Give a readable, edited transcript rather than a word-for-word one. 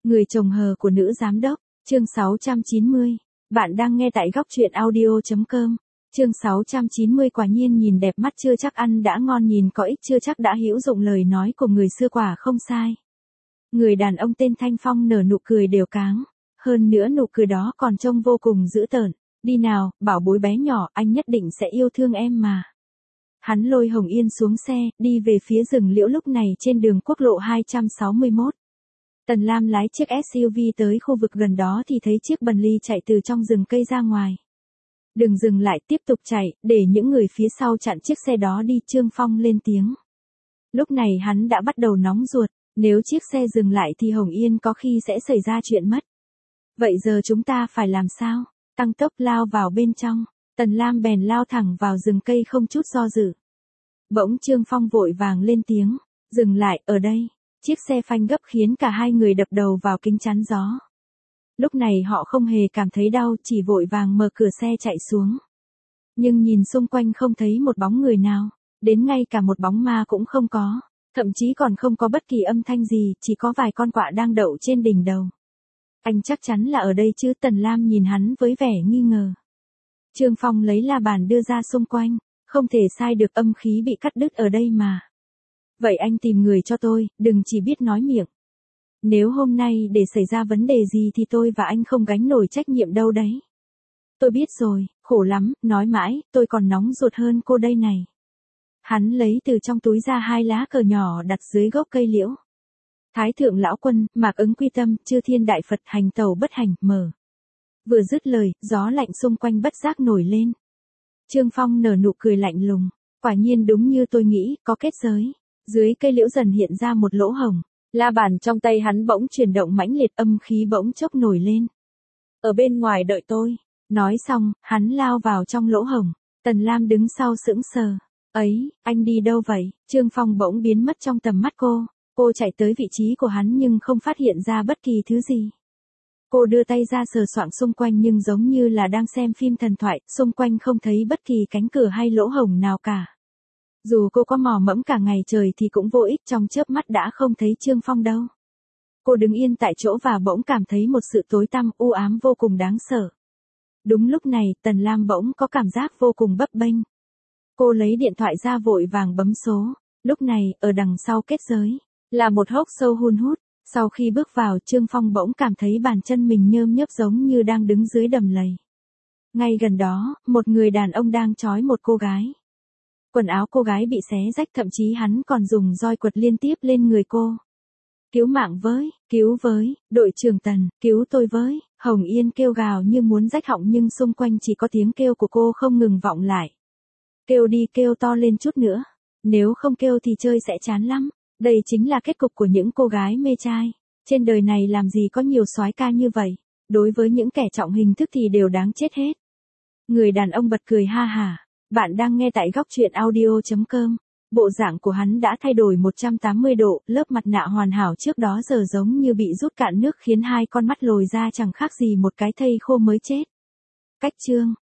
Người chồng hờ của nữ giám đốc, chương 690. Bạn đang nghe tại góc truyện audio.com. Chương 690 quả nhiên nhìn đẹp mắt chưa chắc ăn đã ngon, nhìn có ích chưa chắc đã hữu dụng, lời nói của người xưa quả không sai. Người đàn ông tên Thanh Phong nở nụ cười đều cáng, hơn nữa nụ cười đó còn trông vô cùng dữ tợn. Đi nào, bảo bối bé nhỏ, anh nhất định sẽ yêu thương em mà. Hắn lôi Hồng Yên xuống xe, đi về phía rừng liễu. Lúc này trên đường quốc lộ 261. Tần Lam lái chiếc SUV tới khu vực gần đó thì thấy chiếc Bentley chạy từ trong rừng cây ra ngoài. Đừng dừng lại, tiếp tục chạy, để những người phía sau chặn chiếc xe đó đi, Trương Phong lên tiếng. Lúc này hắn đã bắt đầu nóng ruột, nếu chiếc xe dừng lại thì Hồng Yên có khi sẽ xảy ra chuyện mất. Vậy giờ chúng ta phải làm sao? Tăng tốc lao vào bên trong, Tần Lam bèn lao thẳng vào rừng cây không chút do dự. Bỗng Trương Phong vội vàng lên tiếng, dừng lại, ở đây. Chiếc xe phanh gấp khiến cả hai người đập đầu vào kính chắn gió. Lúc này họ không hề cảm thấy đau, chỉ vội vàng mở cửa xe chạy xuống. Nhưng nhìn xung quanh không thấy một bóng người nào, đến ngay cả một bóng ma cũng không có, thậm chí còn không có bất kỳ âm thanh gì, chỉ có vài con quạ đang đậu trên đỉnh đầu. Anh chắc chắn là ở đây chứ? Tần Lam nhìn hắn với vẻ nghi ngờ. Trương Phong lấy la bàn đưa ra xung quanh, không thể sai được, âm khí bị cắt đứt ở đây mà. Vậy anh tìm người cho tôi, đừng chỉ biết nói miệng. Nếu hôm nay để xảy ra vấn đề gì thì tôi và anh không gánh nổi trách nhiệm đâu đấy. Tôi biết rồi, khổ lắm, nói mãi, tôi còn nóng ruột hơn cô đây này. Hắn lấy từ trong túi ra 2 lá cờ nhỏ đặt dưới gốc cây liễu. Thái thượng lão quân, Mạc Ứng quy tâm, Chư thiên đại Phật, hành tẩu bất hành, mở. Vừa dứt lời, gió lạnh xung quanh bất giác nổi lên. Trương Phong nở nụ cười lạnh lùng, quả nhiên đúng như tôi nghĩ, có kết giới. Dưới cây liễu dần hiện ra một lỗ hổng, la bàn trong tay hắn bỗng chuyển động mãnh liệt, âm khí bỗng chốc nổi lên. Ở bên ngoài đợi tôi. Nói xong, hắn lao vào trong lỗ hổng. Tần Lam đứng sau sững sờ. Ấy, anh đi đâu vậy? Trương Phong bỗng biến mất trong tầm mắt cô. Cô chạy tới vị trí của hắn nhưng không phát hiện ra bất kỳ thứ gì. Cô đưa tay ra sờ soạng xung quanh nhưng giống như là đang xem phim thần thoại, xung quanh không thấy bất kỳ cánh cửa hay lỗ hổng nào cả. Dù cô có mò mẫm cả ngày trời thì cũng vô ích, trong chớp mắt đã không thấy Trương Phong đâu. Cô đứng yên tại chỗ và bỗng cảm thấy một sự tối tăm u ám vô cùng đáng sợ. Đúng lúc này, Tần Lam bỗng có cảm giác vô cùng bấp bênh. Cô lấy điện thoại ra vội vàng bấm số. Lúc này, ở đằng sau kết giới, là một hốc sâu hun hút. Sau khi bước vào, Trương Phong bỗng cảm thấy bàn chân mình nhơm nhớp giống như đang đứng dưới đầm lầy. Ngay gần đó, một người đàn ông đang trói một cô gái. Quần áo cô gái bị xé rách, thậm chí hắn còn dùng roi quật liên tiếp lên người cô. Cứu mạng với, cứu với, đội trưởng Tần, cứu tôi với. Hồng Yên kêu gào như muốn rách họng nhưng xung quanh chỉ có tiếng kêu của cô không ngừng vọng lại. Kêu đi, kêu to lên chút nữa. Nếu không kêu thì chơi sẽ chán lắm. Đây chính là kết cục của những cô gái mê trai. Trên đời này làm gì có nhiều soái ca như vậy. Đối với những kẻ trọng hình thức thì đều đáng chết hết. Người đàn ông bật cười ha hả. Bạn đang nghe tại góc truyện audio.com. Bộ dạng của hắn đã thay đổi 180 độ, lớp mặt nạ hoàn hảo trước đó giờ giống như bị rút cạn nước khiến hai con mắt lồi ra chẳng khác gì một cái thây khô mới chết. Cách chương